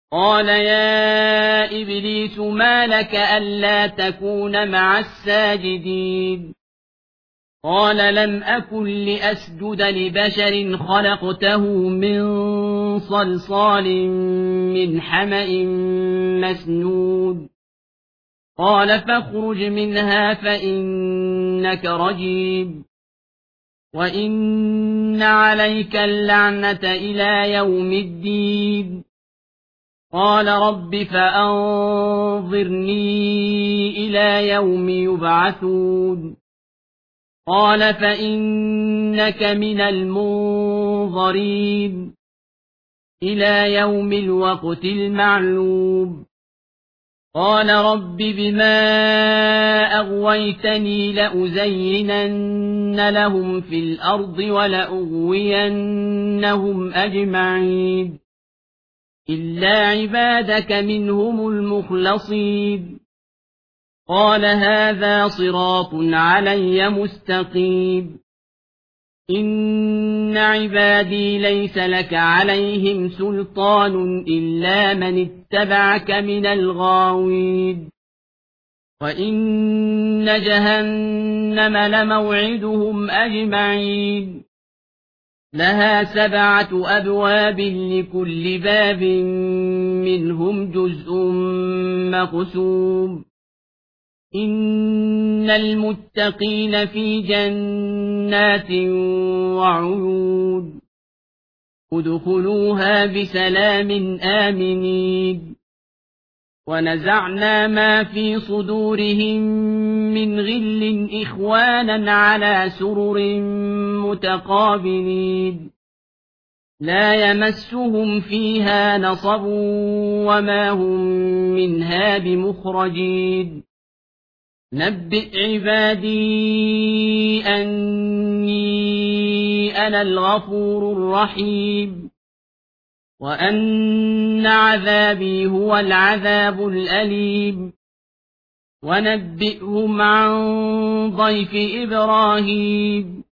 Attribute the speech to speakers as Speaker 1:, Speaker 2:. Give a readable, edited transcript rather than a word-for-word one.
Speaker 1: قال يا إبليس ما لك ألا تكون مع الساجدين قال لم أكن لأسجد لبشر خلقته من صلصال من حمأ مسنود قال فاخرج منها فإنك رجيم وإن عليك اللعنة إلى يوم الدين قال رب فأنظرني إلى يوم يبعثون قال فإنك من المنظرين إلى يوم الوقت المعلوم قال رب بما أغويتني لأزينن لهم في الأرض ولأغوينهم أجمعين إلا عبادك منهم المخلصين قال هذا صراط علي مستقيم إن عبادي ليس لك عليهم سلطان إلا من اتبعك من الغاوين وإن جهنم لموعدهم أجمعين لها 7 أبواب لكل باب منهم جزء مقسوم إن المتقين في جنات وعيون ادخلوها بسلام آمنين ونزعنا ما في صدورهم من غل إخوانا على سرر متقابلين لا يمسهم فيها نصب وما هم منها بمخرجين نبئ عبادي أني أنا الغفور الرحيم وأن عذابي هو العذاب الأليم ونبئهم عن ضيف إبراهيم